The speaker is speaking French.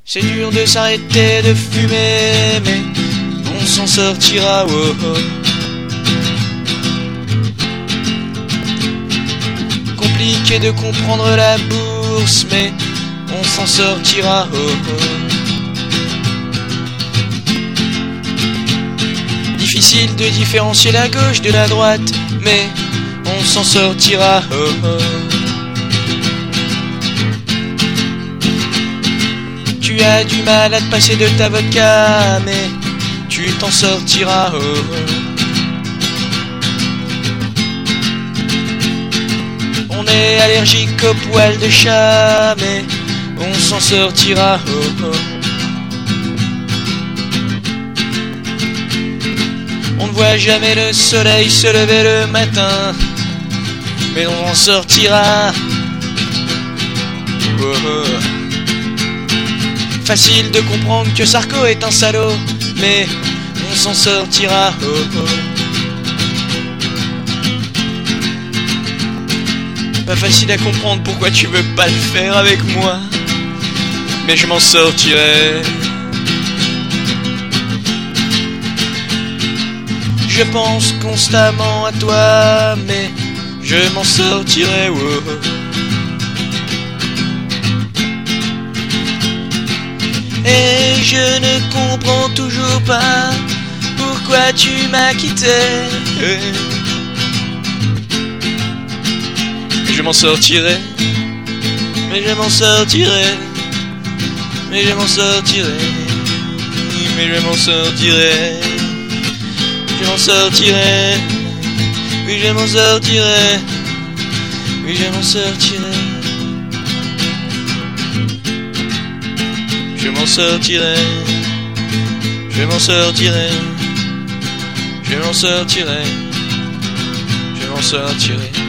C'est dur de s'arrêter de fumer, mais on s'en sortira, oh oh. Compliqué de comprendre la bourse, mais on s'en sortira, oh oh. Difficile de différencier la gauche de la droite, mais on s'en sortira, oh oh. Tu as du mal à te passer de ta vodka, mais tu t'en sortiras, oh oh. On est allergique aux poils de chat, mais on s'en sortira, oh oh. On ne voit jamais le soleil se lever le matin, mais on en sortira, oh oh. Facile de comprendre que Sarko est un salaud, mais on s'en sortira, oh oh. Pas facile à comprendre pourquoi tu veux pas le faire avec moi, mais je m'en sortirai. Je pense constamment à toi, mais je m'en sortirai, oh. Et je ne comprends toujours pas pourquoi tu m'as quitté. Je m'en sortirai, mais je m'en sortirai, mais je m'en sortirai, mais je m'en sortirai, je m'en sortirai, oui je m'en sortirai, oui je m'en sortirai, je m'en sortirai, je m'en sortirai, je m'en sortirai, je m'en sortirai.